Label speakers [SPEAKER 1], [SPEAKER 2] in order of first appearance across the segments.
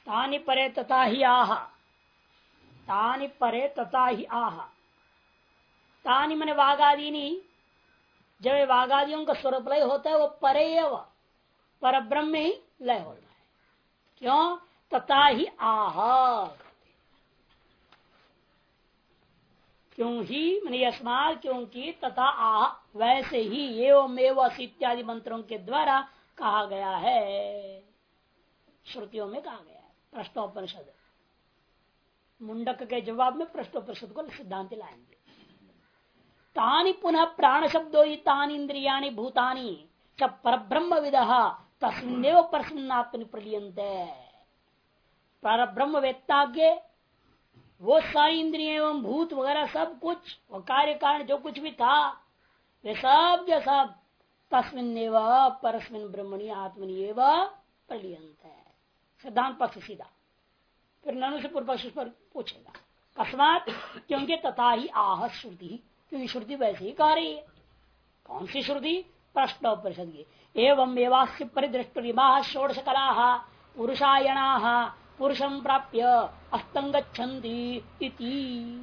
[SPEAKER 1] तानि परे तथा ही आह, तानि परे तथा ही आह। तानि मने वागादीनी, जब वागादियों का स्वरूप लय होता है वो परे एव पर ब्रह्म में ही लय होता है। क्यों? तथा ही आह, क्यों ही मैंने यस्मात्, क्योंकि तथा आह वैसे ही एवं एवं इत्यादि मंत्रों के द्वारा कहा गया है, श्रुतियों में कहा गया है। प्रश्नोपनिषद मुंडक के जवाब में प्रश्नोपनिषद को सिद्धांत लाएंगे। तानि पुनः प्राण शब्दो ही तानि इंद्रियाणि भूतानि च परब्रह्म विदः तस्मिन्नेव परस्मिन्नात्मनि प्रलीयन्ते। परब्रह्म वेत्ता के वो सारी इंद्रियां एवं भूत वगैरह सब कुछ वो कार्य कारण जो कुछ भी था वे सब जो सब तस्मिन्नेव परस्मिन् ब्रह्मणि आत्मनि एव प्रलीयन्ते। सिद्धांत पक्ष सीधा। फिर ननु से पूर्व पक्ष पर पूछेगा कस्मात, क्योंकि तथा ही आह श्रुति, क्योंकि श्रुति वैसे ही कह रही है। कौन सी श्रुति? प्रश्नोपनिषद की। एवं एवास्य परिदृष्टरिमाः षोडश कलाः पुरुषायणाः पुरुषं प्राप्य अस्तंगच्छन्ति इति।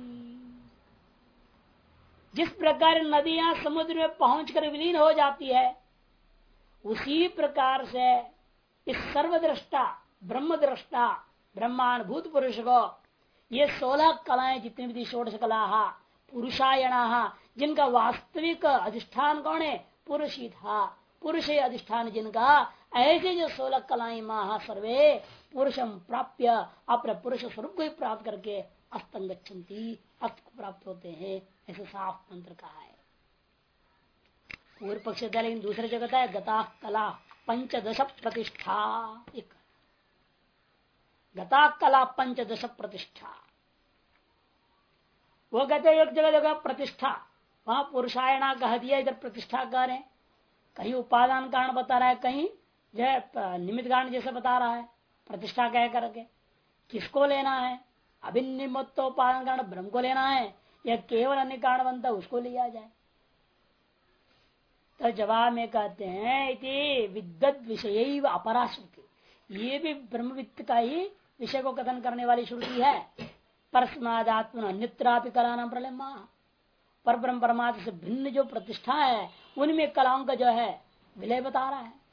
[SPEAKER 1] जिस प्रकार नदियां समुद्र में पहुंचकर विलीन हो जाती है, उसी प्रकार से इस सर्वद्रष्टा ब्रह्मद्रष्टा ब्रह्मानुभूत पुरुष को ये 16 कलाएं जितनी भी षोडश कला पुरुषायणा, जिनका वास्तविक अधिष्ठान कौन है? पुरुष ही था। पुरुष अधिष्ठान जिनका, ऐसे जो 16 कलाएं महा सर्वे पुरुषम प्राप्य अपने पुरुष स्वरूप को ही प्राप्त करके अस्तंगच्छन्ति अस्त को प्राप्त होते हैं, ऐसे साफ मंत्र कहा है। पूर्व पक्ष लेकिन दूसरे जगह है गता कला पंचदश प्रतिष्ठा। गता कला पंचदश प्रतिष्ठा, वो कहते एक जगह जगह प्रतिष्ठा, वहां पुरुषायणा कह दिया, इधर प्रतिष्ठा कह रहे हैं। कहीं उपादान कारण बता रहा है, कहीं जो निमित्त कारण जैसे बता रहा है प्रतिष्ठा कह करके। किसको लेना है? अभिनिमित्त उपादान कारण ब्रह्म को लेना है या केवल अन्य कारण बनता है उसको लिया जाए? तो जवाब में कहते हैं इति विद्वद विषय अपरा श्रुति, ये भी ब्रह्मविद्त का ही विषय को कथन करने वाली श्रुति है। परस्मादात्मन अन्यत्रापि कलानां प्रलम्बा, पर ब्रह्म परमात्मा से भिन्न जो प्रतिष्ठा है उनमें कलाओं का जो है विलय बता रहा है।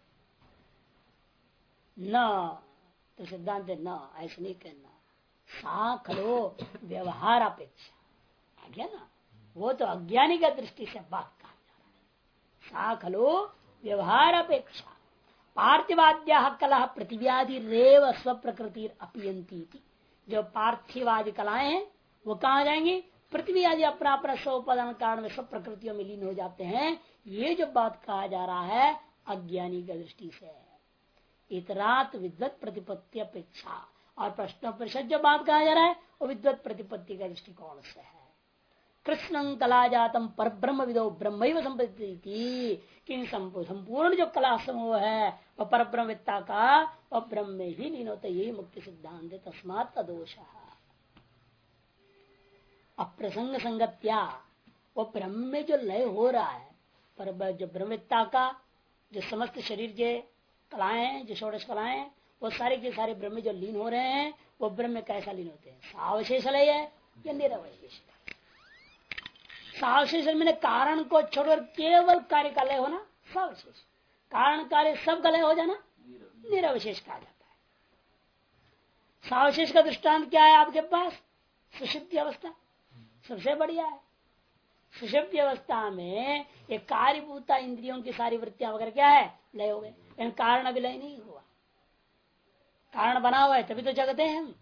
[SPEAKER 1] न तो सिद्धांत न ऐसे नहीं कहना, सा खलो व्यवहार अपेक्षा आ गया ना, वो तो अज्ञानी का दृष्टि से बात कहा जा रहा है। सा खलो व्यवहार अपेक्षा पार्थिवाद्या कला प्रतिव्याधि रेव स्व प्रकृति अपियंती। जो पार्थिवादि कलाएं हैं वो कहा जाएंगी? पृथ्वी आदि अपना अपना स्वोपादान कारण में सब प्रकृतियों में लीन हो जाते हैं। ये जो बात कहा जा रहा है अज्ञानी की दृष्टि से, इतरात विद्वत प्रतिपत्ति अपेक्षा, और प्रश्न परिषद जो बात कहा जा रहा है वो विद्वत प्रतिपत्ति का दृष्टिकोण से है। कृष्ण कला जातम पर ब्रह्म विदो ब्रह्म संपत्ति, संपूर्ण जो कला समूह है वह पर ब्रह्मविद्ता का वह ब्रह्म में ही लीन होता है। यही मुख्य सिद्धांत है। तस्मात् तदोष अप्रसंग संगत्या, वो ब्रह्म में जो लय हो रहा है, पर जो ब्रह्मविद्ता का जो समस्त शरीर के कलाएं जो षोडश कलाएं वो सारे के सारे ब्रह्म में जो लीन हो रहे हैं वो ब्रह्म में कैसा लीन होते हैं? सावशेष लय है या निरवशेष? सावशेष मैंने कारण को छोड़कर केवल कार्य का लय होना सावशेष, कारण कार्य सब का लय हो जाना निरवशेष कहा जाता है। सावशेष का दृष्टांत क्या है आपके पास? सुषुप्ति अवस्था सबसे बढ़िया है। सुषुप्ति अवस्था में एक कार्यभूता इंद्रियों की सारी वृत्तियां वगैरह क्या है? लय हो गए, लेकिन कारण अभी लय नहीं हुआ। कारण बना हुआ है तभी तो जगते हैं हम,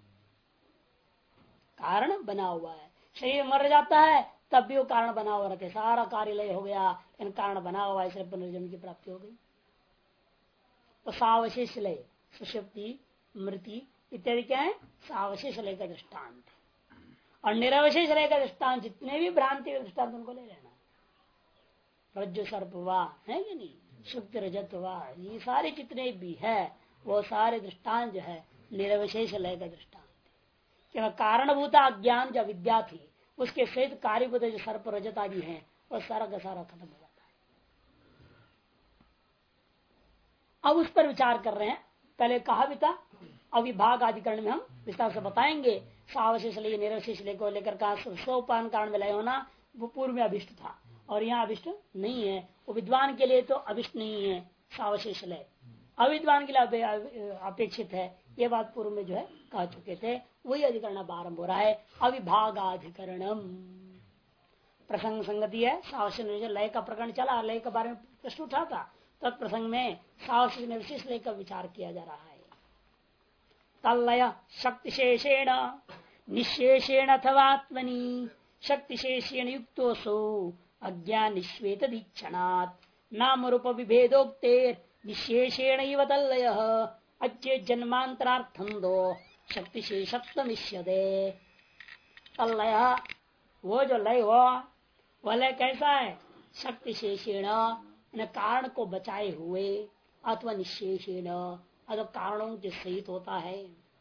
[SPEAKER 1] कारण बना हुआ है। शरीर मर जाता है तब भी वो कारण बना हुआ रहता है, सारा कार्य लय हो गया लेकिन कारण बना हुआ है, इसलिए पुनर्जन्म की प्राप्ति हो गई। तो सावशेष लय सुषुप्ति मृति इत्यादि क्या है? सावशेष लय का दृष्टांत। और निरवशेष लय का दृष्टांत जितने भी भ्रांति के दृष्टांत उनको ले लेना। रज्जु सर्प हुआ है कि नहीं, शुक्ति रजत हुआ, ये सारे जितने भी है वो सारे दृष्टांत जो है निरवशेष लय का दृष्टांत। क्योंकि कारणभूता अज्ञान जो विद्या थी उसके सहित कार्यभूत जो सर्प रजत आदि है वो सारा का सारा खत्म हो जाता है। अब उस पर विचार कर रहे हैं। पहले कहा भी था अविभाग अधिकरण में हम विस्तार से बताएंगे। सावशेष लय निरवशेष लय को लेकर का सोपान कारण में लय होना वो पूर्व में अभिष्ट था और यहाँ अभिष्ट नहीं है। वो विद्वान के लिए तो अभिष्ट नहीं है सावशेष लय, अविद्वान के लिए अपेक्षित है। ये बात पूर्व में जो है कह चुके थे। वही अधिकरण अब आरंभ हो रहा है, अविभागाधिकरणम। प्रसंग संगति है, सावशेष लय का प्रकरण चला, लय के बारे में प्रश्न उठा था, तत्प्रसंग में सावशेष निर्विशेष लय का विचार किया जा रहा है। तल्लय शक्तिशेषेण निशेषेण अथवात्मनि शक्तिशेषेण युक्तोऽसौ अज्ञान निश्वेत दीक्षणात् नाम रूप विभेदोक्तेर निशेषेण इव तल्लयः अच्चे जन्मांतरार्थं दो शक्तिशेषत्वमिष्यते। तल्लय वो जो लय हो वह लय कैसा है? शक्तिशेषेण कारण को बचाए हुए अथवा निशेषेण अथवा कारणों के सहित होता है।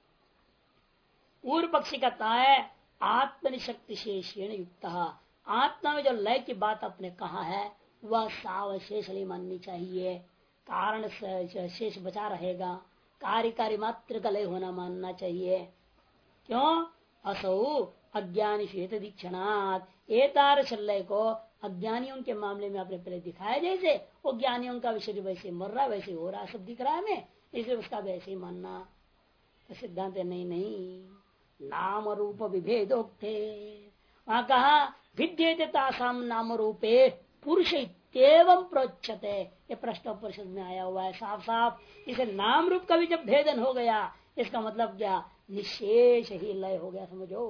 [SPEAKER 1] पूर्व पक्षी कहता है आत्मनिशक्ति शेषेण युक्त। आत्मा में जो लय की बात आपने कहा है वह सावशेष नहीं माननी चाहिए, कारण शेष बचा रहेगा, कार्यकारी मात्र का लय होना मानना चाहिए। क्यों? असौ अज्ञानी श्वेत दीक्षणात् एतार लय को अज्ञानियों के मामले में आपने पहले दिखाया, जैसे वो ज्ञानियों का विषय वैसे मर रहा वैसे हो रहा सब दिख रहा है हमें, इसलिए उसका वैसे ही मानना। तो सिद्धांत नहीं, नाम रूप विभेदोक्ते वहां कहा विद्येते तासाम नाम रूपे पुरुष इत्येवं प्रोच्यते। ये प्रश्न परिषद में आया हुआ है साफ साफ। इसे नाम रूप का भी जब भेदन हो गया इसका मतलब क्या? निशेष ही लय हो गया, समझो।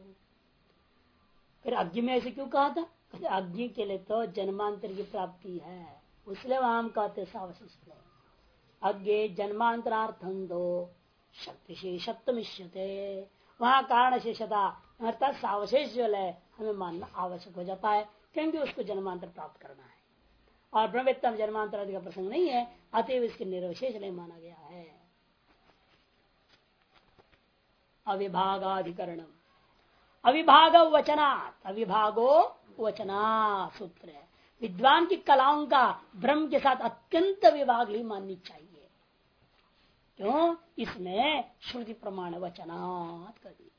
[SPEAKER 1] फिर अज्ञ में ऐसे क्यों कहा था? अज्ञ के लिए तो जन्मांतर की प्राप्ति है, इसलिए वहां कहते सावशेष लय। अज्ञे जन्मांतरार्थं दो शक्ति शेषत्वमिष्यते। वहां कारण शेषता अर्थात सावशेष जो लय हमें मानना आवश्यक हो जाता है, क्योंकि उसको जन्मांतर प्राप्त करना है और ब्रह्मवेत्ता में जन्मांतर आदि का प्रसंग नहीं है, अतएव इसके निर्विशेष लय माना गया है। अविभागाधिकरणम अविभाग वचनात्, अविभागो वचना सूत्र है। विद्वान की कलाओं का ब्रह्म के साथ अत्यंत विभाग ही माननी चाहिए। क्यों? इसमें श्रुति प्रमाण वचनात् कर दी।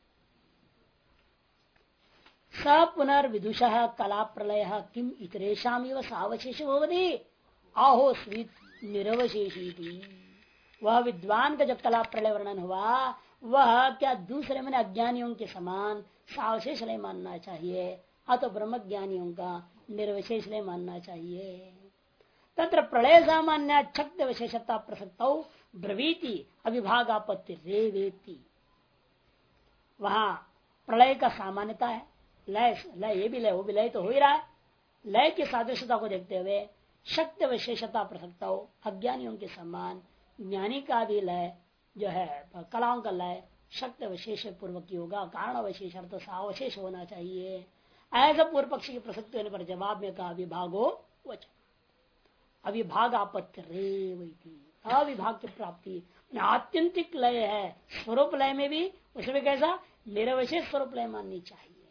[SPEAKER 1] स पुनर्विदुष कला प्रलय किम इतरेशम सावशेष भवति आहो स्वीत निरवशेषी। वह विद्वान का जो कला प्रलय वर्णन हुआ वह क्या दूसरे में अज्ञानियों के समान सावशेष लय मानना चाहिए अतो ब्रह्मज्ञानियों का निर्विशेष लय मानना चाहिए। तत्र प्रलय सामान्य शक्ति विशेषता प्रसक्त ब्रवीति अविभागापत्ति रेवेति। वहां प्रलय का सामान्यता है, लय लय ये भी लय वो भी लय तो हो ही रहा है। लय की सादृश्यता को देखते हुए शक्ति विशेषता प्रसक्त हो अज्ञानियों के समान ज्ञानी का भी लय जो है कलाओं का लय शक्ति विशेष पूर्वक की होगा, कारण विशेष अर्थ सावशेष होना चाहिए। ऐसा पूर्व पक्षी की प्रसक्ति होने पर जवाब में कहा विभागो वचन अविभाग आपत्ति रेवती। अविभाग की प्राप्ति आत्यंतिक लय है, स्वरूप लय में भी उसमें कैसा निरवशेष स्वरूप लय माननी चाहिए।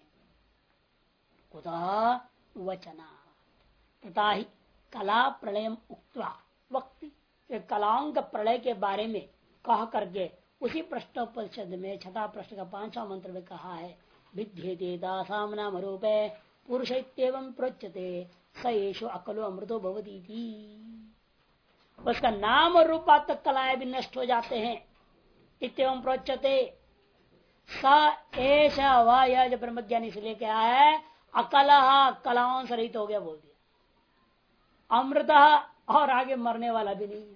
[SPEAKER 1] कुतः वचना तथा ही कला प्रलय उक्त्वा वक्ति, कलाओं का प्रलय के बारे में कह करके उसी प्रश्नोपनिषद में छठा प्रश्न का 5वां मंत्र में कहा है विद्येते दासाम नाम रूपे पुरुष इत्येवं प्रोच्यते स एषो अकलो अमृतो भवति। उसका नाम और रूपात्मक कलाएं भी नष्ट हो जाते हैं। इत्येवं प्रोच्यते स एष वह यह जो ब्रह्मज्ञानी से लेके आया है अकलह कलाओं से रहित हो गया बोल दिया, अमृत और आगे मरने वाला भी नहीं है,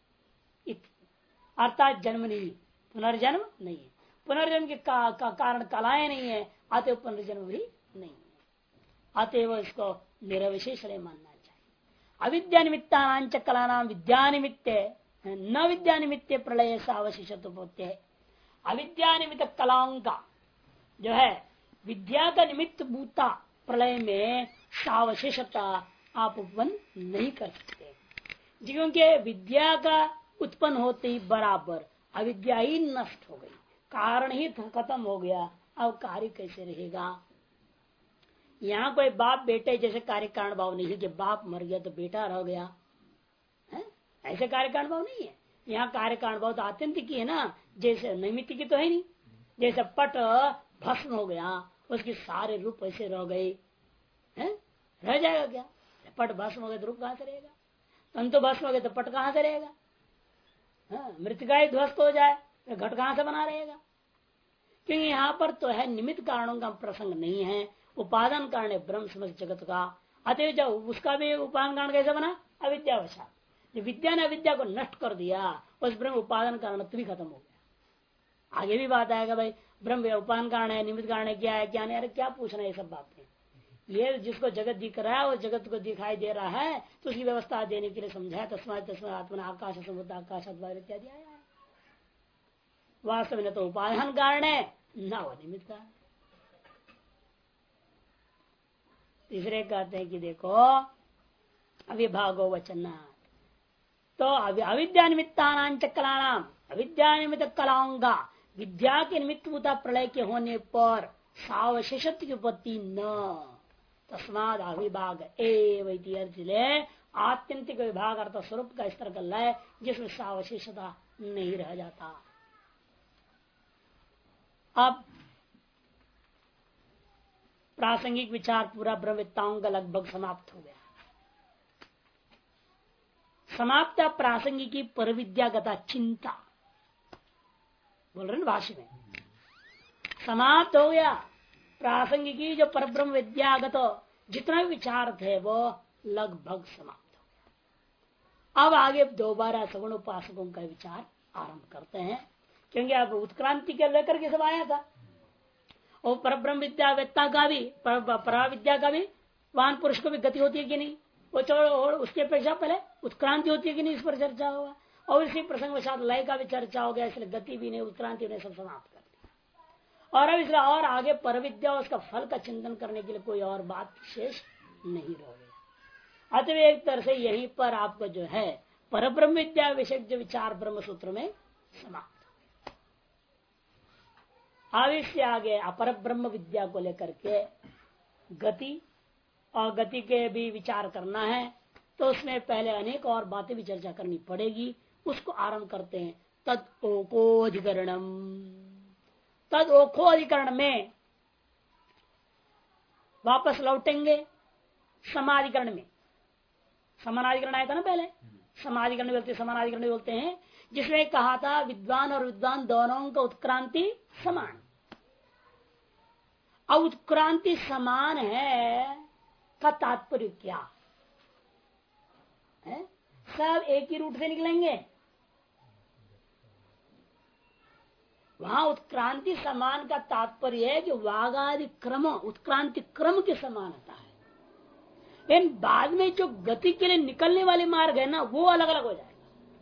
[SPEAKER 1] अर्थात जन्म नहीं, पुनर्जन्म नहीं है। पुनर्जन्म के कारण कलाएं नहीं है, अतएव पुनर्जन्म भी नहीं है। अतएव इसको निरविशेष मानना चाहिए। अविद्या निमित्तानांच कलानाम विद्या निमित्ते न विद्या निमित्ते प्रलय से अवशेषत्व होते है। अविद्या निमित्त कलाओं का जो है विद्या का निमित्त भूता प्रलय में सावशेषता आप उपवन नहीं कर सकते, क्योंकि विद्या का उत्पन्न होते ही बराबर अविद्या ही नष्ट हो गई, कारण ही खत्म हो गया, अब कार्य कैसे रहेगा। यहाँ कोई बाप बेटे जैसे कार्य कारण भाव नहीं है कि बाप मर गया तो बेटा रह गया है? ऐसे कार्य कारण भाव नहीं है। यहाँ कार्य कारण बहुत आत्यंतिक की है ना, जैसे नैमित्त की तो है नहीं। जैसे पट भस्म हो गया, उसके सारे रूप ऐसे रह गए, रह जाएगा क्या? पट भस्म हो गया तो रूप कहां से रहेगा? तंतु भस्म हो गया तो पट कहां से रहेगा? मृतिका ही ध्वस्त हो जाए तो घट कहां से बना रहेगा? क्योंकि यहाँ पर तो है निमित्त कारणों का प्रसंग नहीं है, उपादान कारण है ब्रह्म समस्त जगत का। अतः जब उसका भी उपादान कारण कैसे बना? अविद्यावशात। जो विद्या ने अविद्या को नष्ट कर दिया, उस ब्रह्म उपादान कारण भी खत्म हो गया। आगे भी बात आएगा भाई ब्रह्म उपादान कारण है, निमित्त कारण है, क्या है क्या नहीं। अरे क्या पूछना है ये सब बातें? ये जिसको जगत दिख रहा है वो जगत को दिखाई दे रहा है, तो उसकी व्यवस्था देने के लिए समझाया। तस्मात् आत्मा आकाश समुद्र आकाश इत्यादि आया है। वास्तव में तो उपादान कारण है ना वो निमित्त कारण। तीसरे कहते हैं कि देखो अविभागो वचन, तो अविद्या निमित्तानां च कलानाम, अविद्या निमित्त कलाओं का विद्या के निमित्त प्रलय के होने पर सावशेषत्व की उत्पत्ति न। तस्माद अविभाग एवं आत्यंतिक विभाग अर्थ स्वरूप का स्तर कर लय जिसमें सावशेषता नहीं रह जाता। अब प्रासंगिक विचार पूरा ब्रह्मविद्ताओं का लगभग समाप्त हो गया। समाप्त प्रासंगिकी पर विद्यागता चिंता बोल रहे ना भाष्य में, समाप्त हो गया प्रासंगिकी जो परब्रह्म विद्यागत जितना भी विचार थे वो लगभग समाप्त हो गया। अब आगे दोबारा सगुण उपासकों का विचार आरंभ करते हैं, क्योंकि अब उत्क्रांति के लेकर के सब आया था। और परब्रह्म विद्यावेत्ता का भी परा विद्या का भी वाहन पुरुष को भी गति होती है कि नहीं, वो छोड़ो। और उसके अपेक्षा पहले उत्क्रांति होती है कि नहीं, इस पर चर्चा होगा। और इसी प्रसंग वशात लय का भी चर्चा हो गया, इसलिए गति भी नहीं उत्क्रांति ने सब समाप्त कर दिया। और अब इसलिए और आगे पर विद्या उसका फल का चिंतन करने के लिए कोई और बात शेष नहीं रह गया। अतः एक तरह से यहीं पर आपको जो है परब्रह्म विद्या विषय जो विचार ब्रह्म सूत्र में समाप्त। अब इससे आगे अपर ब्रह्म विद्या को लेकर के गति और गति के भी विचार करना है, तो उसमें पहले अनेक और बातें भी चर्चा करनी पड़ेगी। उसको आरंभ करते हैं। तद ओकोधिकरणम, तद ओखोधिकरण में वापस लौटेंगे समाधिकरण में। समानाधिकरण आया था ना पहले, समाधिकरण बोलते समानाधिकरण बोलते हैं, जिसमें कहा था विद्वान और विद्वान दोनों का उत्क्रांति समान। अब उत्क्रांति समान है का तात्पर्य क्या है? सब एक ही रूट से निकलेंगे। वहां उत्क्रांति समान का तात्पर्य है कि वागादि क्रम उत्क्रांति क्रम के समानता है, लेकिन बाद में जो गति के लिए निकलने वाले मार्ग है ना, वो अलग अलग हो जाएगा।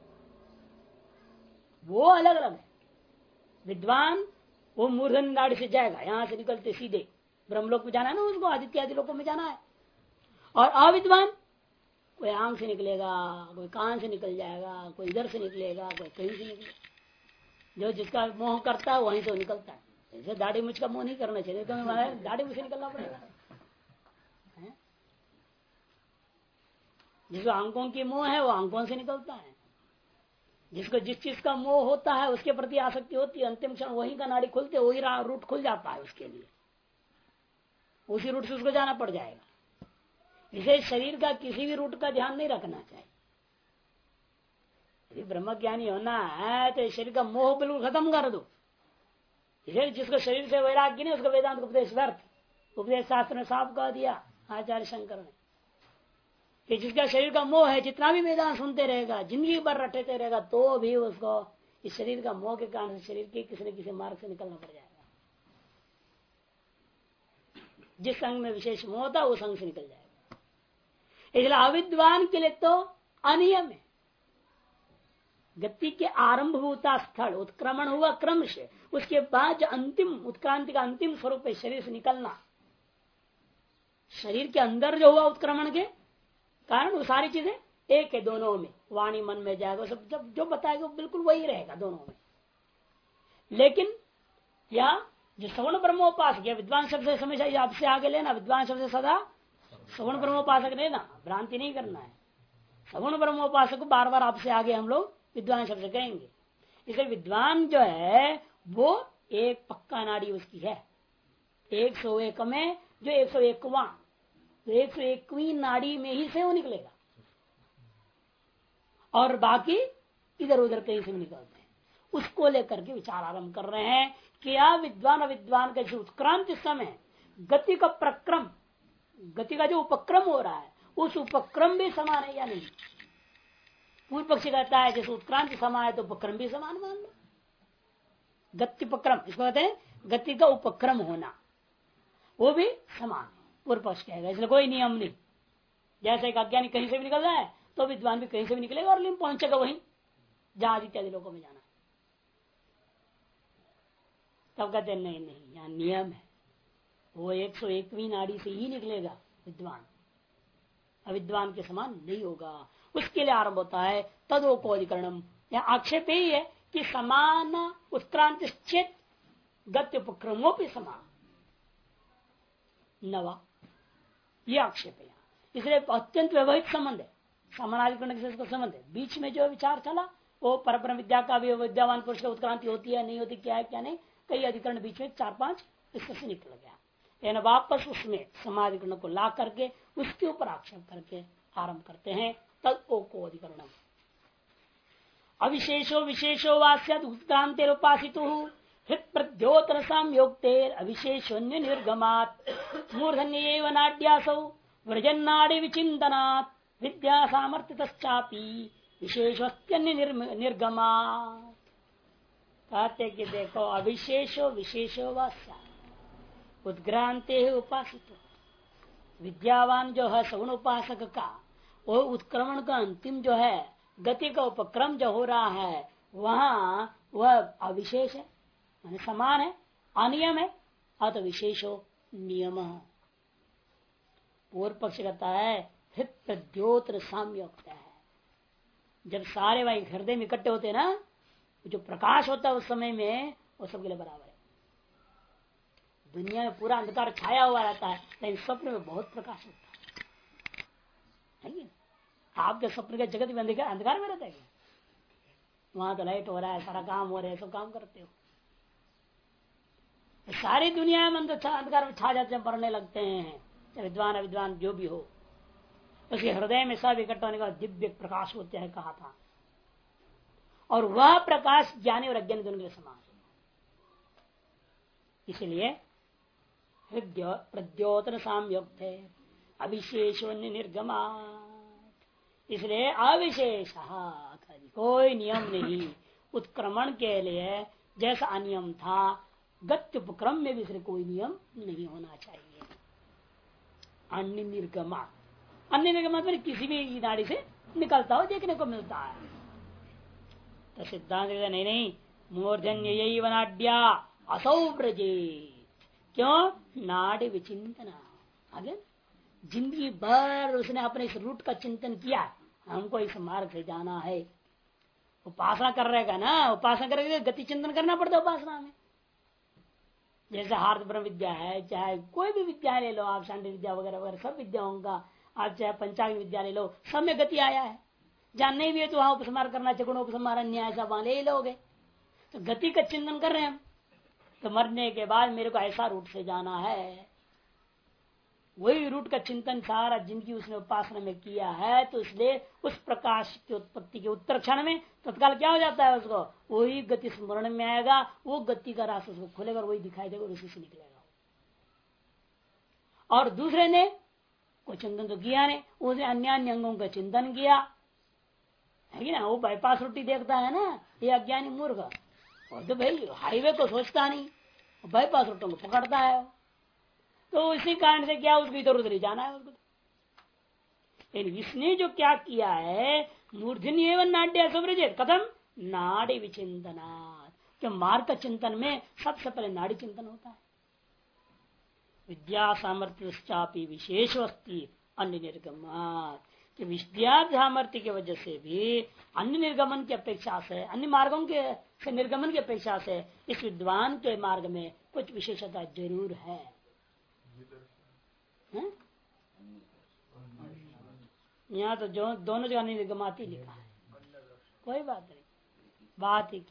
[SPEAKER 1] वो अलग अलग है। विद्वान वो मूर्धन गाड़ी से जाएगा, यहां से निकलते सीधे ब्रह्मलोक में जाना है ना, उसको आदित्य आदि लोकों में जाना है। और अविद्वान कोई आंख से निकलेगा, कोई कान से निकल जाएगा, कोई इधर से निकलेगा, कोई कहीं से निकलेगा। जो जिसका मोह करता है वहीं से निकलता है। ऐसे दाढ़ी मुझ का मोह नहीं करना चाहिए, तो दाढ़ी मुझसे निकलना पड़ेगा। जिसको आंखों की मोह है वो आंखों से निकलता है। जिसको जिस चीज का मोह होता है उसके प्रति आसक्ति होती है, अंतिम क्षण वही का नाड़ी खुलते वही रूट खुल जाता है उसके लिए, उसी रूट से उसको जाना पड़ जाएगा। इसे शरीर का किसी भी रूट का ध्यान नहीं रखना चाहिए। यदि ब्रह्म ज्ञानी होना है तो शरीर का मोह बिल्कुल खत्म कर दो। इसे जिसको शरीर से वैराग्य नहीं उसको वेदांत उपदेश व्यर्थ, उपदेश शास्त्र ने साफ कह दिया आचार्य शंकर ने कि जिसका शरीर का मोह है जितना भी वेदांत सुनते रहेगा, जिंदगी भर रटते रहेगा, तो भी उसको इस शरीर का मोह के कारण शरीर के किसी न किसी मार्ग से निकलना पड़ जाएगा। जिस संग में विशेष मोह था उस संग से निकल जाएगा। इसलिए अविद्वान के लिए तो अनियम है। गति के आरंभ होता स्थल उत्क्रमण हुआ क्रम से, उसके बाद जो अंतिम उत्क्रांति का अंतिम स्वरूप है शरीर से निकलना, शरीर के अंदर जो हुआ उत्क्रमण के कारण वो सारी चीजें एक है दोनों में, वाणी मन में जाएगा, सब जब जो बताएगा वो बिल्कुल वही रहेगा दोनों में। लेकिन यह जो सगुण ब्रह्मोपासक है, विद्वान शब्द से हमेशा आपसे आगे लेना, विद्वान शब्द से सदा सगुण ब्रह्मोपासक लेना, भ्रांति नहीं करना है। सगुण ब्रह्मोपासक को बार बार आपसे आगे हम लोग विद्वान शब्द कहेंगे। इसलिए विद्वान जो है वो एक पक्का नाड़ी उसकी है। 101 में जो 101वां, तो 101वीं नाड़ी में ही से वो निकलेगा, और बाकी इधर उधर कहीं से भी निकलते हैं। उसको लेकर के विचार आरंभ कर रहे हैं कि यह विद्वान अविद्वान का जो उत्क्रांति समय गति का प्रक्रम, गति का जो उपक्रम हो रहा है उस उपक्रम भी समान है या नहीं। पूर्व पक्षी कहता है जैसे उत्क्रांति समान है तो उपक्रम भी समान मान लो। गति उपक्रम इसको कहते हैं, गति का उपक्रम होना वो भी समान है, पूर्व पक्ष कहेगा। इसलिए कोई नियम नहीं, जैसे एक अज्ञानी कहीं से भी निकल रहा है तो विद्वान भी कहीं से भी निकलेगा और लिंग पहुंचेगा वहीं जहां इत्यादि लोगों में जाना है। तब कहते नहीं नहीं, यहाँ नियम है, वो 101वीं नाड़ी से ही निकलेगा विद्वान, अविद्वान के समान नहीं होगा। उसके लिए आरंभ होता है तदोको अधिकरणम। यहाँ आक्षेप यही है कि समान उत्क्रांति चेत गत्य उपक्रमों भी समान नवा, ये आक्षेप है। इसलिए अत्यंत व्यवहित संबंध है, समानाधिकरण के साथ संबंध है। बीच में जो विचार चला वो परब्रह्म विद्या का भी विद्यावान पुरुष का उत्क्रांति होती है नहीं होती, क्या है क्या नहीं, कई अधिकरण बीच में 4-5 इससे निकल गया। यानी वापस उसमें समाधिकरण को ला करके उसके ऊपर आक्षेप करके आरंभ करते हैं तद ओको अधिकरण। अविशेषो विशेषो वास्याद उत्क्रांति उपासित हृत प्रद्योतन संयोक्तेर अविशेषोन्य निर्गमात् मूर्धन्येव नाड्यासौ व्रजन्नाडि विचिन्तनात् विद्या सामर्थ्यतश्चापि विशेषोस्त्यन्य निर्गमात्। कहते कि देखो अविशेषो विशेषो वास्याद उत्क्रांति उपासित, विद्यावान जो है सगुण उपासक का वो उत्क्रमण का अंतिम जो है गति का उपक्रम जो हो रहा है वहां वह अविशेष है, माने समान है, अनियम है, अत विशेषो नियम। पूर्व पक्ष कहता है हृत प्रद्योत्र साम्योक्त है। जब सारे भाई हृदय में इकट्ठे होते हैं ना, जो प्रकाश होता है उस समय में वो सबके लिए बराबर है। दुनिया में पूरा अंधकार छाया हुआ रहता है लेकिन स्वप्न में बहुत प्रकाश होता है। आपके स्वप्न के जगत में अंधकार में रहता है क्या? वहां तो लाइट हो रहा है, सारा काम हो रहा है, सब काम करते हो। सारी दुनिया में अंधकार में छा जाते हैं, मरने लगते हैं, चाहे विद्वान अविद्वान जो भी हो। उसके हृदय में सब इकट्ठा होने का दिव्य प्रकाश होते हैं कहा था, और वह प्रकाश ज्ञानी और अज्ञानी दोनों के समान है। इसलिए प्रद्योतन साम्युक्त है अविशेषोन्य निर्गमा। इसलिए अविशेष कोई नियम नहीं उत्क्रमण के लिए, जैसा अनियम था गत्य उपक्रम में भी कोई नियम नहीं होना चाहिए। अन्य निर्गमा, अन्य निर्गमा पर किसी भी नाड़ी से निकलता हो देखने को मिलता है। तो सिद्धांत नहीं नहीं, मूर्धन्य यही वनाड्या असौ ब्रजे। क्यों? नाड़ी विचिंतना। आगे जिंदगी भर उसने अपने इस रूट का चिंतन किया, हमको इस मार्ग से जाना है। उपासना कर रहेगा ना, उपासना करेगा गति चिंतन करना पड़ता है उपासना में। जैसे हार्द ब्रह्म विद्या है, चाहे कोई भी विद्या ले लो आप, शांति विद्या वगैरह वगैरह सब विद्याओं का, आप चाहे पंचांग विद्या ले लो, सब में गति आया है। जहां नहीं भी है तो वहां उपसंहार करना चाहिए, उपसंहार न्याय सब वहां ले लोगे। तो गति का चिंतन कर रहे हैं हम, तो मरने के बाद मेरे को ऐसा रूट से जाना है, वही रूट का चिंतन सारा जिंदगी उसने उपासना में किया है। तो इसलिए उस प्रकाश की उत्पत्ति के उत्तर क्षण में तत्काल क्या हो जाता है, उसको वही गति स्मरण में आएगा, वो गति का रास्ता उसको खुलेगा, वही दिखाई देगा और उसी से निकलेगा। और दूसरे ने कोई चिंतन तो किया नहीं, उसने अन्य अंगों का चिंतन किया है कि ना, वो बाईपास रोटी देखता है ना ये अज्ञानी मूर्ख, और तो भाई हाईवे को सोचता नहीं, बाईपास रोटों को पकड़ता है। तो इसी कारण से क्या उसको इधर उधर ही जाना है उसको। इसने जो क्या किया है, मूर्धन्य एवं नाट्य सुब्रजेत कथम नाड़ी विचिंतना, जो मार्ग का चिंतन में सबसे पहले नाड़ी चिंतन होता है। विद्या सामर्थ्य विशेष अस्ति अन्य निर्गमात, कि विद्या सामर्थ्य की वजह से भी अन्य निर्गमन की अपेक्षा से, अन्य मार्गों के से निर्गमन की अपेक्षा से इस विद्वान के मार्ग में कुछ विशेषता जरूर है। यहाँ तो जो दोनों जगह निर्गमाती लिखा है, कोई बात नहीं। बात ही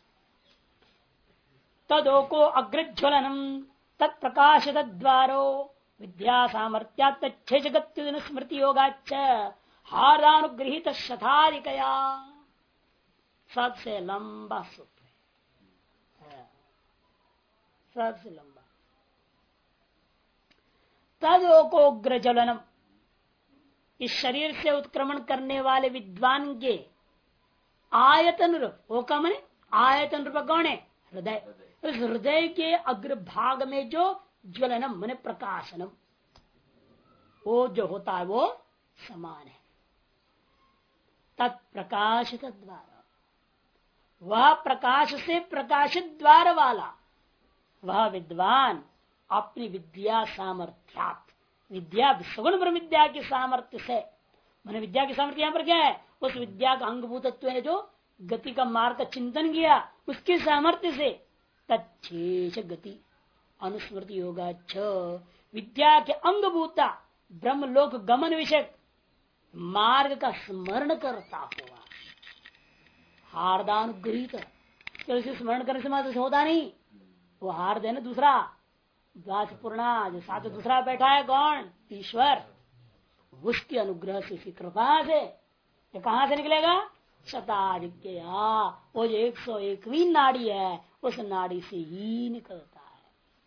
[SPEAKER 1] तदोको अग्रज्वलनम तत्प्रकाश तद्वारो विद्या सामर्थ्या जगत्युन स्मृति योगाच हारानुगृहित शताधिकया। सबसे लंबा सूत्र है, सबसे लंबा। तदोकोग्र ज्वलनम, इस शरीर से उत्क्रमण करने वाले विद्वान के आयतन रूप, वो का माने आयतन रूप कौन है? हृदय। उस हृदय के अग्रभाग में जो ज्वलनम माने प्रकाशनम, वो जो होता है वो समान है। तत्प्रकाशित द्वार, वह प्रकाश से प्रकाशित द्वार वाला वह विद्वान अपनी विद्या सामर्थ्यात, विद्या सगुण ब्रह्म विद्या की सामर्थ्य से, मैंने विद्या की सामर्थ्य यहां पर क्या है? उस विद्या का अंगभूतत्व है जो गति का मार्ग का चिंतन किया, उसके सामर्थ्य से तच्छेष गति अनुस्मृति योगा विद्या के अंगभूता ब्रह्मलोक गमन विषय मार्ग का स्मरण करता हुआ हार्दानुगृहित, तो इसे स्मरण करने से मात्र होता नहीं, वो हार्द है ना दूसरा पूर्णा जो साथ दूसरा बैठा है कौन? ईश्वर। उसके अनुग्रह से, उसकी कृपा से ये कहां से निकलेगा? शताधिक्य, वो जो 101वीं नाड़ी है उस नाड़ी से ही निकलता है।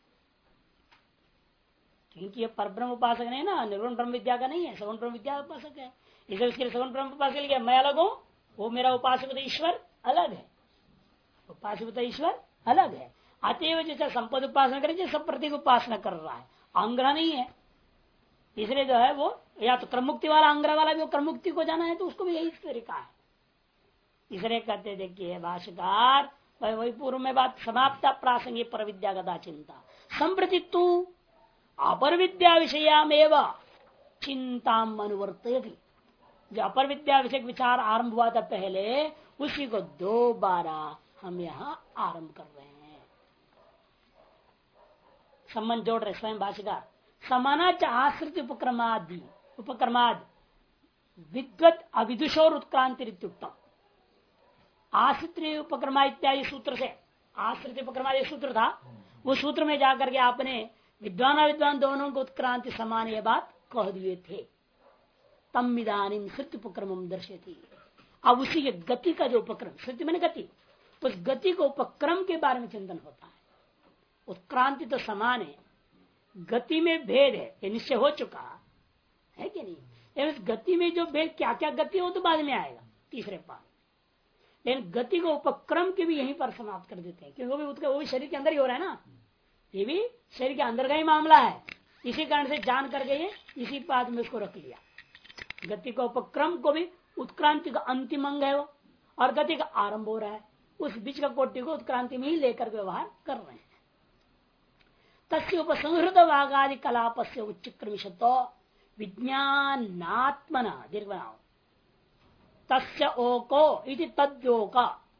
[SPEAKER 1] क्योंकि ये परब्रह्म उपासक नहीं ना, निर्गुण ब्रह्म विद्या का नहीं है, सगुण ब्रह्म विद्या उपासक है। इसलिए उसके सगुण ब्रह्म उपासक के लिए मैं अलग हूं, वो मेरा उपासक ईश्वर अलग है, उपासक ईश्वर अलग है। अतएव जैसा संपद उपासना करे, सब प्रतीक उपासना कर रहा है, अंग्रह नहीं है। इसलिए जो है वो या तो क्रम मुक्ति वाला अंग्रह वाला भी वो क्रम मुक्ति को जाना है तो उसको भी यही तरीका है। इसलिए कहते देखिए भाष्यकार, वही पूर्व में बात समाप्त, प्रासंगिक पर विद्यागता चिंता संप्रति तू अपर विद्या विषयामेव चिंता अनुवर्तयति। जो अपर विद्या विषय विचार आरंभ हुआ था पहले, उसी को दोबारा हम यहाँ आरंभ कर रहे हैं। संबंध जोड़ रहे स्वयं भाष्यकार। समानाच आश्रित उपक्रमाद विद्वत अविदुषोर उत्क्रांति उत्तम। आश्रित उपक्रमा इत्यादि सूत्र से, आश्रित उपक्रमा एक सूत्र था, वो सूत्र में जाकर के आपने विद्वान अविद्वान दोनों को उत्क्रांति समान ये बात कह दिए थे। तम इदानीं श्रुति उपक्रम दर्शयति। अब उसी के गति का जो उपक्रम, श्रुति मैंने गति, तो उस गति को उपक्रम के बारे में चिंतन होता है। उत्क्रांति तो समान है, गति में भेद है, ये निश्चय हो चुका है कि नहीं। इस गति में जो भेद क्या क्या गति हो तो बाद में आएगा तीसरे पाठ। लेकिन गति को उपक्रम के भी यहीं पर समाप्त कर देते हैं, क्योंकि वो भी शरीर के अंदर ही हो रहा है ना, ये भी शरीर के अंदर का ही मामला है। इसी कारण से जान करके ये इसी पाठ में उसको रख लिया। गति का उपक्रम को भी उत्क्रांति का अंतिम अंग है वो, और गति का आरंभ हो रहा है, उस बीच का कोटि को उत्क्रांति में ही लेकर व्यवहार कर रहे हैं। तस्य उपसंहृत वागादि कलाप से उच्चक्रमिशतो विज्ञानात्मना दीर्घ बनाओ तस्य ओको इति तद्योक,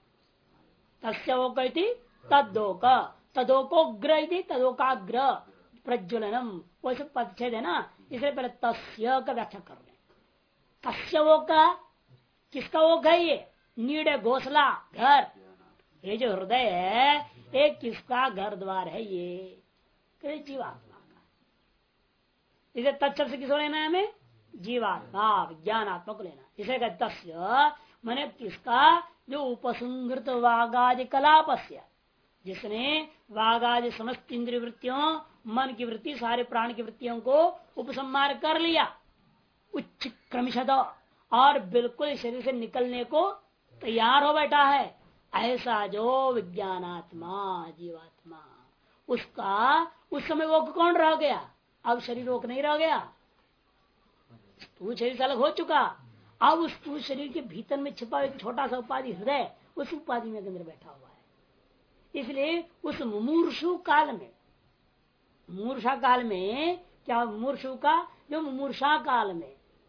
[SPEAKER 1] तस्य ओक इति तद्योक, तदोकोग्र इति तदोकाग्र प्रज्वलनम, वो सब पदच्छेद है ना, इसलिए पहले तस्य का व्याख्या कर रहे। तस्य ओक, किसका ओक है? ये नीड घोसला घर, ये जो हृदय है ये किसका घर द्वार है? ये जीवात्मा का। इसे तत्शब्द से किसको लेना है हमें? जीवात्मा विज्ञानात्मा को लेना। इसे कहते तस्य मैंने किसका? जो उपसंहृत वागादि कलापस्य, जिसने वागादि समस्त इंद्रिय वृत्तियों, मन की वृत्ति, सारे प्राण की वृत्तियों को उपसंहार कर लिया, उच्च क्रमशः, और बिल्कुल शरीर से निकलने को तैयार हो बैठा है, ऐसा जो विज्ञानात्मा जीवात्मा, उसका उस समय वो कौन रह गया? अब शरीर रोक नहीं रह गया, स्थूल शरीर से अलग हो चुका। अब उस स्थूल शरीर के भीतर में छिपा एक छोटा सा उपाधि हृदय, उस उपाधि में अंदर बैठा हुआ है। इसलिए उस मुमूर्षु काल में, मूर्छा काल में क्या, मुमूर्षु का जो मुमूर्षा काल में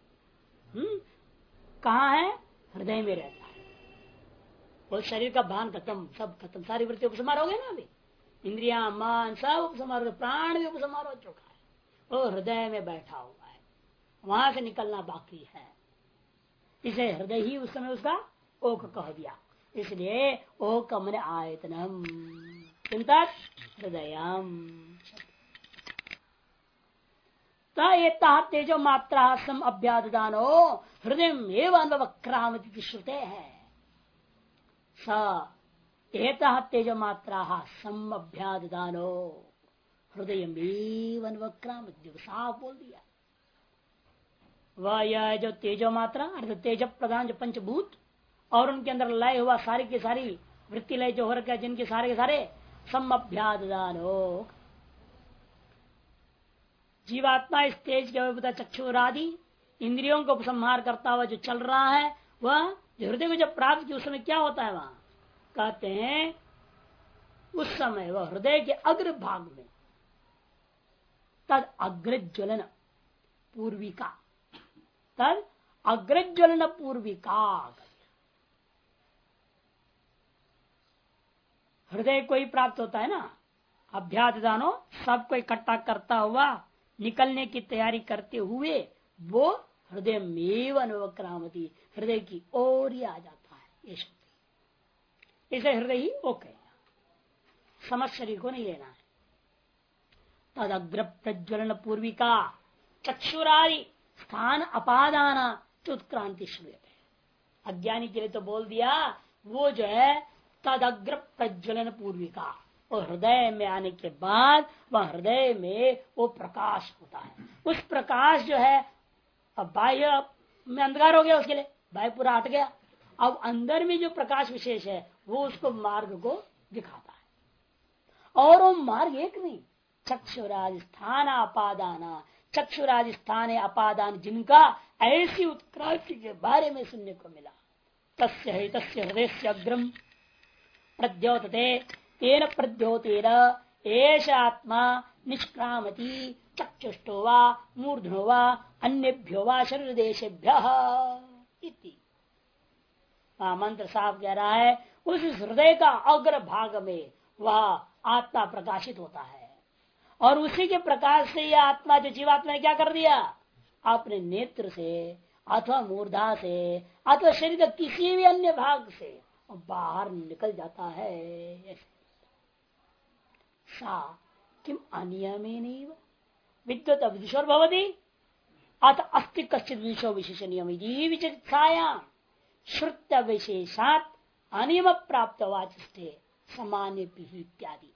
[SPEAKER 1] कहा है? हृदय में रहता है। वो शरीर का भान खत्म, सब खत्म, सारी वृत्ति उपसंहार हो गए ना, अभी इंद्रिया मन सब उपसंहार, प्राण भी उपसंहार हो चुका है, वो हृदय में बैठा हुआ है, वहां से निकलना बाकी है। इसे हृदय ही उस समय उसका ओक कह दिया। इसलिए ओ कमन आयतनम चिंता हृदयम तेजो मात्रा सम अभ्यादानो हृदय एवं अनुभवक्रामति श्रुते है तेजो मात्रा सम अभ्यादानो हृदय अनुभवक्रामति साफ बोल दिया। वह यह जो तेजो मात्रा अर्थात तेज प्रधान जो पंचभूत और उनके अंदर लय हुआ सारी की सारी वृत्ति लय जो हो रखा है जिनके सारे के सारे सम अभ्यादानो जीवात्मा इस तेज के अभिभूता चक्षुरादि इंद्रियों को उपसंहार करता हुआ जो चल रहा है वह जो हृदय को जब प्राप्त किया उस समय क्या होता है वहां कहते हैं उस समय वह हृदय के अग्र भाग में तद अग्रज्वलन पूर्विका तद अग्रज्वलन पूर्विका हृदय को ही प्राप्त होता है ना। अभ्यादानो सबको इकट्ठा करता हुआ निकलने की तैयारी करते हुए वो हृदय में अनुभवक्रामति हृदय की ओर ही आ जाता है। ये श्रुति इसे हृदय ही ओके समझ शरीर को नहीं लेना है। तद अग्र प्रज्वलन पूर्विका चक्षुरादि स्थान अपादाना उत्क्रांति श्रूयते। अज्ञानी के लिए तो बोल दिया वो जो है तद अग्र प्रज्वलन पूर्विका और हृदय में आने के बाद वह हृदय में वो प्रकाश होता है। उस प्रकाश जो है अब बाह्य में अंधकार हो गया उसके लिए बाह्य पूरा हट गया। अब अंदर में जो प्रकाश विशेष है वो उसको मार्ग को दिखाता है। और वो मार्ग एक नहीं चक्षुरादि स्थान अपादाना चक्षुरादि स्थान अपादान जिनका ऐसी उत्क्रांति के बारे में सुनने को मिला तस्य हृदय से अग्रम प्रद्योतते तेन प्रद्योतेन एष आत्मा निष्क्रामति चक्षुष्टो वा मूर्धनो वा अन्यभ्यो वा शरीर देशेभ्य मंत्र साफ कह रहा है उस हृदय का अग्र भाग में वह आत्मा प्रकाशित होता है और उसी के प्रकाश से यह आत्मा जो जीवात्मा ने क्या कर दिया अपने नेत्र से अथवा मूर्धा से अथवा शरीर किसी भी अन्य भाग से बाहर निकल जाता है। सा किम अनियमेन विद्युत अविदुषोर भवति अथ अस्ति कश्चित् विशो विशेषणीयम विचिकित्सायां श्रुत्य विशेषात् अनियम प्राप्त वाचिष्ठे सामान्य इत्यादि।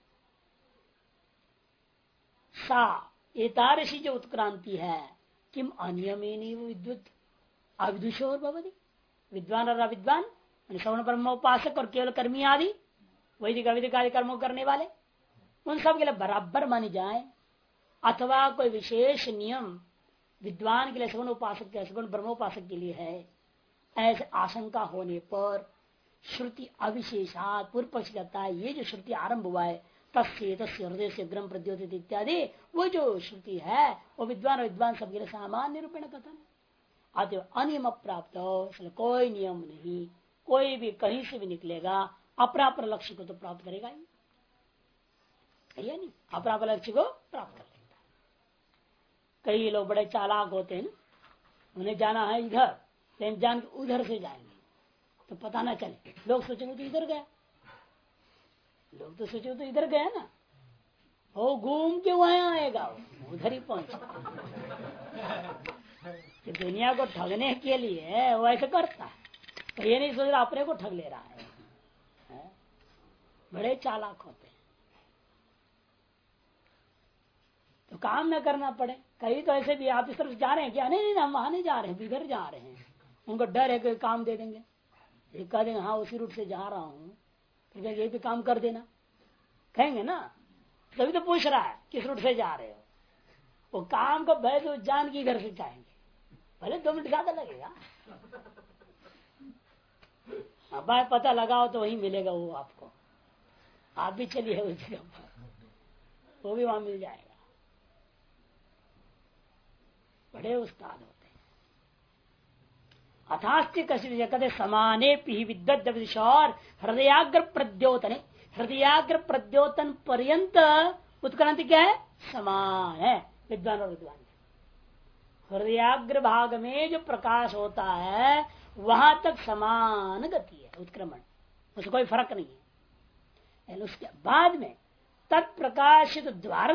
[SPEAKER 1] सा एतादृशी जो उत्क्रांति है किम अनियमेन विद्युत अविदुषोर भवति विद्वान और अविद्वान श्रवण ब्रह्मोपासक और केवल कर्मी आदि वैदिक अवैदिक आदि कर्मों करने वाले उन सब के लिए बराबर मानी जाए अथवा कोई विशेष नियम विद्वान के लिए सगुण उपासक के सगुण ब्रह्मोपासक के लिए है ऐसे आशंका होने पर श्रुति अविशेषात पूर्व पक्ष कहता है ये जो श्रुति आरंभ हुआ है तस्य हृदय से ग्रम प्रद्योतित इत्यादि वो जो श्रुति है वो विद्वान और विद्वान सबके लिए सामान्य रूपेण कथन अतः अनियम प्राप्त हो कोई नियम नहीं कोई भी कहीं से भी निकलेगा अपरापर लक्ष्य को तो प्राप्त करेगा ही नहीं अपरापर लक्ष्य को प्राप्त कर लेगा। कई लोग बड़े चालाक होते हैं उन्हें जाना है इधर लेकिन जान के उधर से जाएंगे तो पता ना चले लोग सोचेंगे तो इधर गया लोग तो सोचेंगे तो इधर गया ना वो घूम के वहां आएगा उधर ही पहुंच दुनिया को ठगने के लिए वो ऐसे करता है तो ये नहीं सोच रहा अपने को ठग ले रहा है? बड़े चालाक होते हैं तो काम न करना पड़े। कई तो ऐसे भी आप इस तरफ जा रहे हैं क्या नहीं हम वहां नहीं जा रहे हैं इधर जा रहे हैं उनको डर है कि काम दे देंगे एक कह देंगे हाँ उसी रूट से जा रहा हूँ तो ये भी काम कर देना कहेंगे ना तभी तो पूछ रहा है किस रूट से जा रहे हो वो काम को भय तो जान की घर से चाहेंगे भले 2 मिनट ज्यादा लगेगा अब पता लगाओ तो वही मिलेगा वो आपको आप भी चलिए उस जगह पर वो भी वहां मिल जाएगा। बड़े उस्ताद होते हैं। अथास्ति कश्चित कहते समाने पी विद्वत विशौर हृदयाग्र प्रद्योतने हृदयाग्र प्रद्योतन पर्यंत उत्क्रांति क्या है समान है विद्वान और विद्वान हृदयाग्र भाग में जो प्रकाश होता है वहां तक समान गति है उत्क्रमण उसको कोई फर्क नहीं है। उसके बाद में तत्प्रकाशित द्वार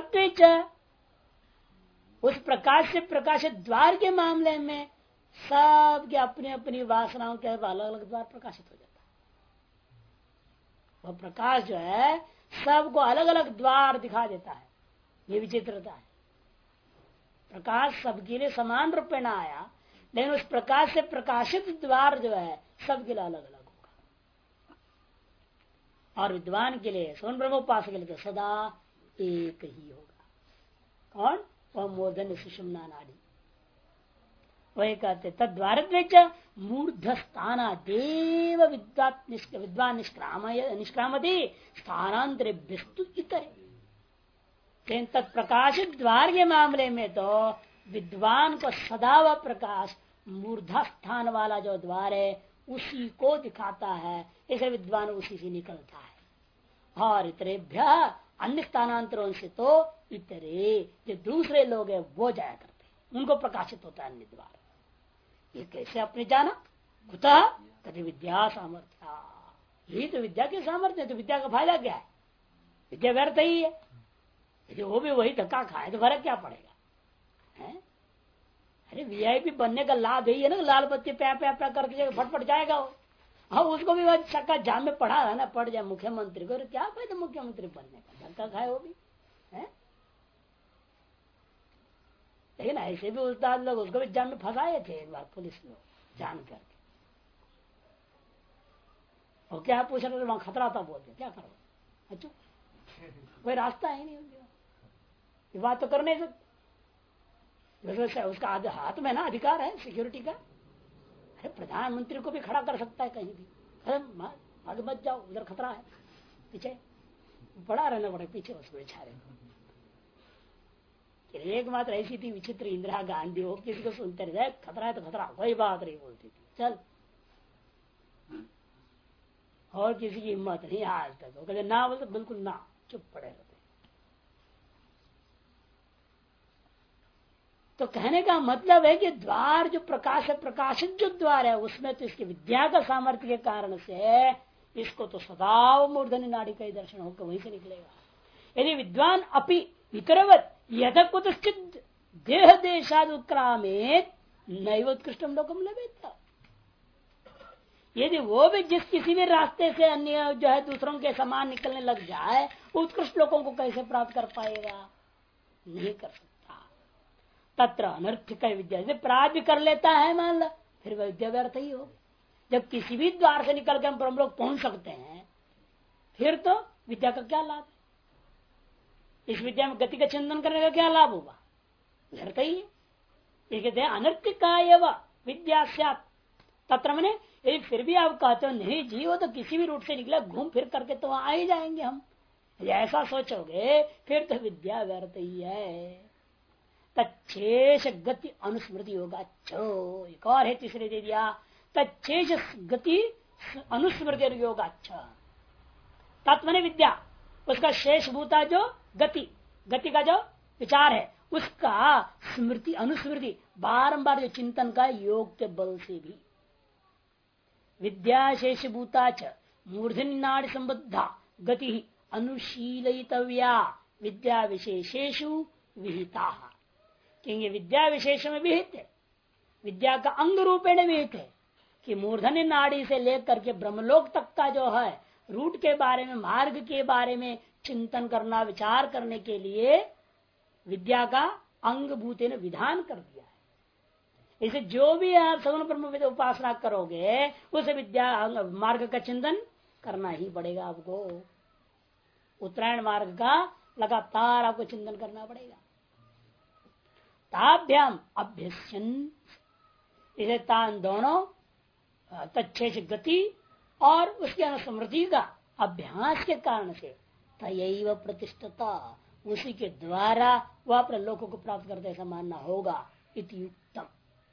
[SPEAKER 1] उस प्रकाश से प्रकाशित द्वार के मामले में सब के अपनी अपनी वासनाओं के अलग अलग द्वार प्रकाशित हो जाता है। वह प्रकाश जो है सबको अलग अलग द्वार दिखा देता है। ये विचित्रता है। प्रकाश सबके लिए समान रूप में ना आया, लेकिन उस प्रकाश से प्रकाशित द्वार जो है सबके लिए अलग अलग होगा। और विद्वान के लिए, सौन ब्रह्मोपासक के लिए तो सदा एक ही होगा। कौन? वह मूर्धन्य सुषुम्ना नाड़ी। वही कहते तद्वार मूर्धस्थाना देव विद्वान निष्क्रामति स्थानांतरेभ्यस्तु इतरे। लेकिन तत्प्रकाशित द्वार के मामले में तो विद्वान को सदा वह प्रकाश मूर्धा स्थान वाला जो द्वार है उसी को दिखाता है, इसे विद्वान उसी से निकलता है। और इतरेभ्य अन्य स्थानांतरों से तो इतरे जो दूसरे लोग हैं वो जाया करते हैं, उनको प्रकाशित होता है अन्य द्वार। ये कैसे आपने जाना? कुतः? कभी विद्या सामर्थ्य। यही तो विद्या के सामर्थ्य है। तो विद्या का फायदा क्या है? विद्या व्यर्थ ही है। यदि वो भी वही धक्का खाए तो फर्क क्या पड़ेगा? है? अरे वीआईपी बनने का लाभ यही है ना, लाल बत्ती प्या प्या प्या करके फटफट जाएगा वो। हाँ, उसको भी वह चक्का जाम में पढ़ा है ना, पढ़ जाए मुख्यमंत्री को, क्या फायदा मुख्यमंत्री बनने का? धक्का खाए वो भी है। लेकिन ऐसे भी उस्ताद लोग उसको भी जाम में फंसाए थे एक बार पुलिस लोग जान करके। और क्या पूछ रहे थे? वहां खतरा था, बोलते क्या करो? अच्छा, कोई रास्ता है नहीं, ये बात तो कर नहीं सकते। उसका हाथ में ना अधिकार है सिक्योरिटी का। अरे प्रधानमंत्री को भी खड़ा कर सकता है कहीं भी। अरे आगे मत जाओ, उधर खतरा है, पीछे बड़ा रहना पड़े पीछे उसको बेचारे को। एकमात्र ऐसी थी विचित्र इंदिरा गांधी, हो किसी को सुनते रहे, खतरा है तो खतरा, कोई बात नहीं बोलती थी, चल। और किसी की हिम्मत नहीं आज तक, वो कहते ना बोलते बिल्कुल ना, चुप पड़े रहते। तो कहने का मतलब है कि द्वार जो प्रकाश है, प्रकाशित जो द्वार है उसमें तो इसकी विद्या का सामर्थ्य के कारण से इसको तो सदा मूर्धन्य नाड़ी का ही दर्शन होकर वहीं से निकलेगा। यदि विद्वान अपि इतरवत यद कुतश्चित देह देशाद उत्क्रामेत नैव उत्कृष्टम लोकम लभेत। यदि वो भी जिस किसी भी रास्ते से अन्य जो है दूसरों के समान निकलने लग जाए, उत्कृष्ट लोगों को कैसे प्राप्त कर पाएगा? नहीं कर सकता। तत्र अनर्थ का विद्या जैसे प्राप्त भी कर लेता है मान लो, फिर वह विद्या व्यर्थ ही हो। जब किसी भी द्वार से निकल कर हम ब्रह्म लोक पहुंच सकते हैं, फिर तो विद्या का क्या लाभ है? इस विद्या में गति का चिंतन करने का क्या लाभ होगा? व्यर्थ ही है। ये कहते हैं अनर्थ का विद्या स्यात्। तत्र मैंने यदि फिर भी आप कहते हो नहीं जी वो तो किसी भी रूट से निकला, घूम फिर करके तो वहां आ ही जाएंगे हम, ऐसा सोचोगे फिर तो विद्या व्यर्थ ही है। तच्छेष गति अनुस्मृति होगा। एक और है तीसरे दे दिया, तच्छेष गति अनुस्मृति योगा। तत्व ने विद्या, उसका शेष भूता जो गति, गति का जो विचार है उसका स्मृति अनुस्मृति बारंबार जो चिंतन का योग के बल से भी विद्या शेष भूता च मूर्धनि नाड़ी संबद्धा गति अनुशीलितव्या विद्या विशेषेषु विहिता। क्योंकि विद्या विशेष में विहित है, विद्या का अंग रूपेण विहित है कि मूर्धन्य नाड़ी से लेकर के ब्रह्मलोक तक का जो है रूट के बारे में, मार्ग के बारे में चिंतन करना, विचार करने के लिए विद्या का अंग भूते ने विधान कर दिया है। इसे जो भी आप सगुण ब्रह्म विद्या उपासना करोगे उसे विद्या मार्ग का चिंतन करना ही पड़ेगा आपको। उत्तरायण मार्ग का लगातार आपको चिंतन करना पड़ेगा। ताभ्याम अभ्यसन, इसे तान दोनों तच्छेष गति और उसके अनुस्मृति का अभ्यास के कारण से तयैव प्रतिष्ठता, उसी के द्वारा वह अपने लोगों को प्राप्त करते ऐसा मानना होगा। इति युक्तम।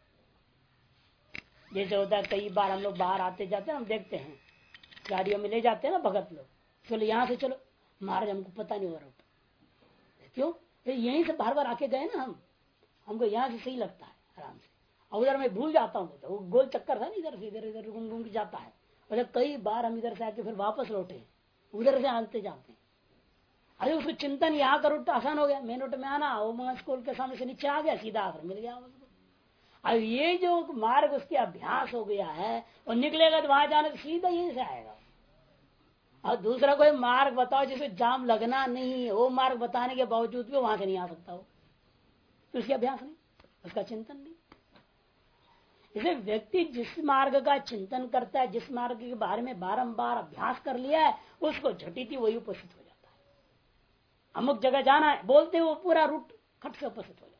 [SPEAKER 1] जैसे होता है कई बार हम लोग बाहर आते जाते हैं, हम देखते हैं गाड़ियों में ले जाते हैं ना भगत लोग, चलो यहाँ से चलो, महाराज हमको पता नहीं हो रहा क्यों, यहीं से बार बार आके गए ना हमको यहाँ से सही लगता है आराम से। और उधर मैं भूल जाता हूँ, तो वो गोल चक्कर था ना, इधर से इधर इधर घूम घूम के जाता है, मतलब कई बार हम इधर से आके फिर वापस लौटे, उधर से आते जाते। अरे उसको चिंतन यहाँ करो तो आसान हो गया, मेन रोड में आना, वो स्कूल के सामने से नीचे आ गया, सीधा आकर मिल गया उसको। अब ये जो मार्ग उसके अभ्यास हो गया है और निकलेगा तो वहां जाने तो सीधा यहीं से आएगा। और दूसरा कोई मार्ग बताओ जिसे जाम लगना नहीं है, वो मार्ग बताने के बावजूद भी वहां से नहीं आ सकता हो, तो उसका अभ्यास नहीं, उसका चिंतन नहीं। इसे व्यक्ति जिस मार्ग का चिंतन करता है, जिस मार्ग के बारे में बारंबार अभ्यास कर लिया है, उसको झटिति वही उपस्थित हो जाता है। अमुक जगह जाना है बोलते वो पूरा रूट खट से उपस्थित हो जाता है।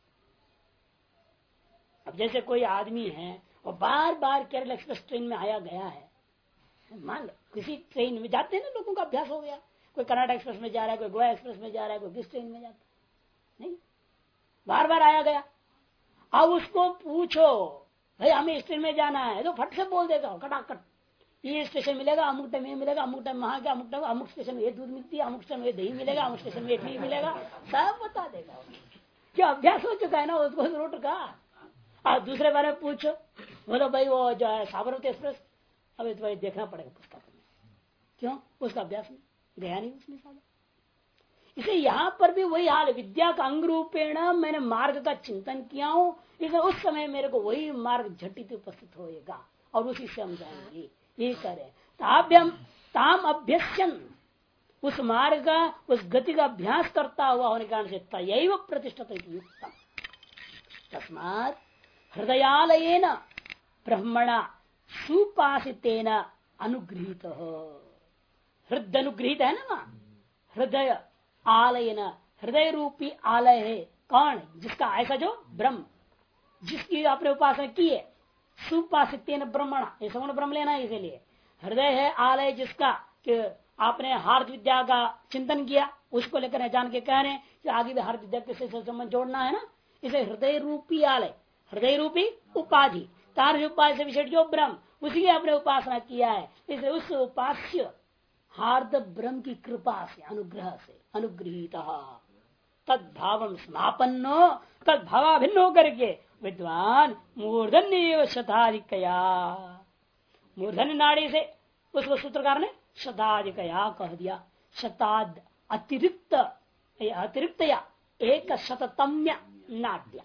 [SPEAKER 1] अब जैसे कोई आदमी है और बार बार केरल एक्सप्रेस ट्रेन में आया गया है, मान लो किसी ट्रेन में जाते हैं ना, लोगों का अभ्यास हो गया, कोई कर्नाटक एक्सप्रेस में जा रहा है, कोई गोवा एक्सप्रेस में जा रहा है, कोई किस ट्रेन में जाता है, नहीं बार बार आया गया। अब उसको पूछो भाई हमें इस ट्रेन में जाना है, तो फट से बोल देगा कटाकट, ये स्टेशन मिलेगा, अमुक टाइम ये मिलेगा, अमुक टाइम वहां के अमुक टाइम अमुक स्टेशन में ये दूध मिलती है, अमुक स्टेशन में दही मिलेगा, अमुक स्टेशन में इडली मिलेगा, सब बता देगा। क्या अभ्यास हो चुका है ना उसको रूट का। और दूसरे बारे में पूछो, बोलो भाई वो जो है साबरमती एक्सप्रेस, अभी तो भाई देखना पड़ेगा पुस्तक में, क्यों उसका अभ्यास नहीं, गया नहीं उसने साला। इसे यहाँ पर भी वही हाल, विद्या का अंग रूपेण मैंने मार्ग का चिंतन किया हूँ, इसे उस समय मेरे को वही मार्ग झटित उपस्थित होएगा और उसी से हम जाएंगे, यही करें। ताभ्यम ताम अभ्यस्यन, उस मार्ग का उस गति का अभ्यास करता हुआ होने के कारण से तयैव प्रतिष्ठित युक्तम। तस्मात् हृदयालयेन ब्रह्मणा सुपासितेन अनुगृहीत, हृदय अनुगृहित है ना, हृदय आलयन, हृदय रूपी आलय है कौन, जिसका ऐसा जो ब्रह्म, जिसकी आपने उपासना की है, सुपासितेन ब्रह्मणा, ये सगुण ब्रह्म लेना है, इसीलिए हृदय है आलय जिसका कि आपने हार्द विद्या का चिंतन किया, उसको लेकर जान के कह रहे हैं कि आगे भी हार्द विद्या के संबंध जोड़ना है ना, इसे हृदय रूपी आलय, हृदय रूपी उपाधि, तार उपाधि से विशेष जो ब्रह्म, उसी की आपने उपासना किया है, इसे उस उपास्य हार्द ब्रह्म की कृपा से, अनुग्रह से अनुगृहीत, तद्भाव समापन्नो, तद्भावाभिन्न होकर के विद्वान मूर्धन्य शताधिकया, मूर्धन्य नाड़ी से उसको सूत्रकार ने शताधिकया कह दिया, शताद अतिरिक्त, अतिरिक्तया एक शततम्य नाट्य,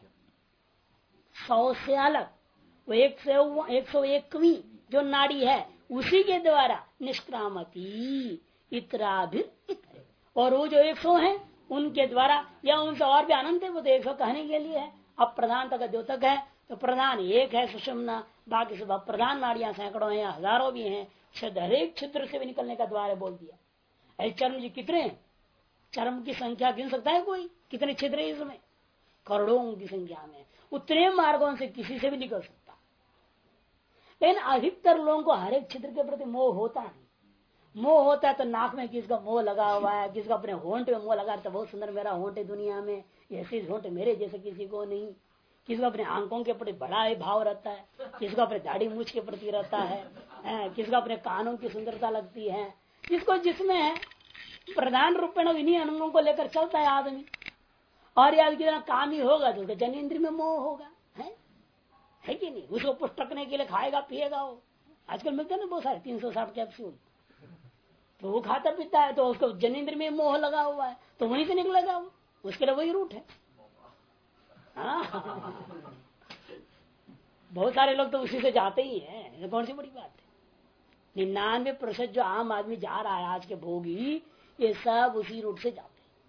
[SPEAKER 1] 100 से अलग वो 101वीं जो नाड़ी है उसी के द्वारा निष्क्रामती इतराभिर इतरे, और वो जो 100 है उनके द्वारा या उनसे और भी अनंत है, वो तो 100 कहने के लिए है। अब प्रधान तक द्योतक है तो प्रधान एक है सुषुम्ना, बाकी सब प्रधान नाड़ियां सैकड़ों हैं, हजारों भी हैं, हरेक छिद्र से भी निकलने का द्वार बोल दिया। ऐसे चर्म जी कितने, चर्म की संख्या गिन सकता है कोई, कितने छिद्र है इसमें, करोड़ों की संख्या में, उतने मार्गों से किसी से भी निकल सकता। लेकिन अधिकतर लोगों को हर एक छिद्र के प्रति मोह होता नहीं। मोह होता है तो नाक में किसका मोह लगा हुआ है, किसका अपने होंठ में मोह लगा है, तो बहुत सुंदर मेरा होंठ है दुनिया में, ऐसे होंठ मेरे जैसे किसी को नहीं। किसको अपने आंखों के प्रति बड़ा ही भाव रहता है, किसको अपने दाढ़ी मूछ के प्रति रहता है, किसको अपने कानों की सुंदरता लगती है, जिसको जिसमें है प्रधान रूप में इन्हीं अंगों को लेकर चलता है आदमी। और याद कितना काम ही होगा तो जनेन्द्रिय में मोह होगा, है कि नहीं। उसको पुष्टकने के लिए खाएगा पिएगा, वो आजकल मिलते हैं ना बहुत सारे 360 कैप्सूल, तो वो खाता पीता है तो उसको जनेन्द्र में मोह लगा हुआ है, तो वहीं से निकलेगा वो, उसके लिए वही रूट है। बहुत सारे लोग तो उसी से जाते ही हैं, कौन सी बड़ी बात है। 99% जो आम आदमी जा रहा है आज के भोगी, ये सब उसी रूट से जाते हैं,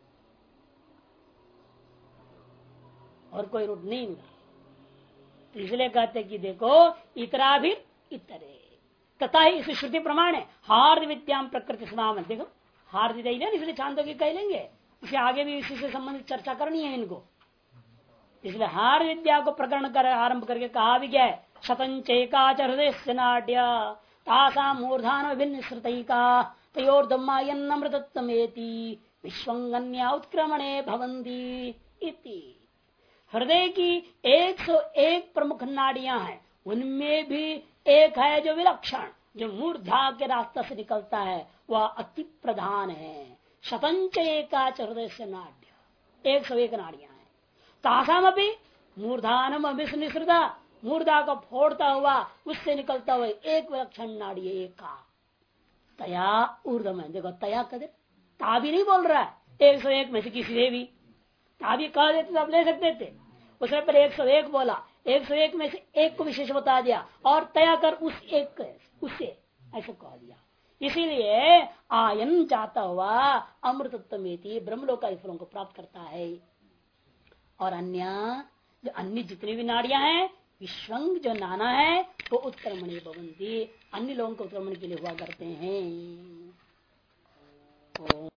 [SPEAKER 1] और कोई रूट नहीं मिला। तो इसलिए कहते कि देखो इतरा भी इतरे, तथा ही इसे श्रुति प्रमाण है, हार्द विद्याम प्रकृति समावन। देखो हार्द विद्या इसलिए छांदोग्य कह लेंगे, इसे आगे भी इसी से संबंधित चर्चा करनी है इनको। इसलिए हार्द विद्या को प्रकरण कर आरंभ करके कहा भी क्या है, शतंचैकाच हृदय से नाट्य तासा मूर्धान भिन्न श्रुतिका तयोर्धमायन्नमृतत्वमेति विश्वंगन्या उत्क्रमणे भवन्ति इति। हृदय की 101 प्रमुख नाड़ियां हैं, उनमें भी एक है जो विलक्षण, जो मूर्धा के रास्ते से निकलता है, वह अति प्रधान है। शतंच एकाच हृदय से नाड्य, 101 नाड़ियां हैं। तासाम अभी मूर्धानम अभिसृता, मूर्धा को फोड़ता हुआ उससे निकलता हुआ एक विलक्षण नाड़ी है, एक का तया ऊर्धम है। देखो तया कदे ता भी नहीं बोल रहा है 101 में से किसी से भी, ता भी कह देते तो आप ले सकते थे। उसने पहले 101 बोला, 101 में से एक को विशेष बता दिया और तया कर उस एक उससे ऐसा कह दिया। इसीलिए आयन जाता हुआ अमृतत्व ब्रह्मलोक का फलों को प्राप्त करता है। और अन्य जितनी भी नाड़ियां हैं विश्वंग जो नाना है वो उत्क्रमणी भवंती, अन्य लोगों को उत्क्रमण के लिए हुआ करते हैं।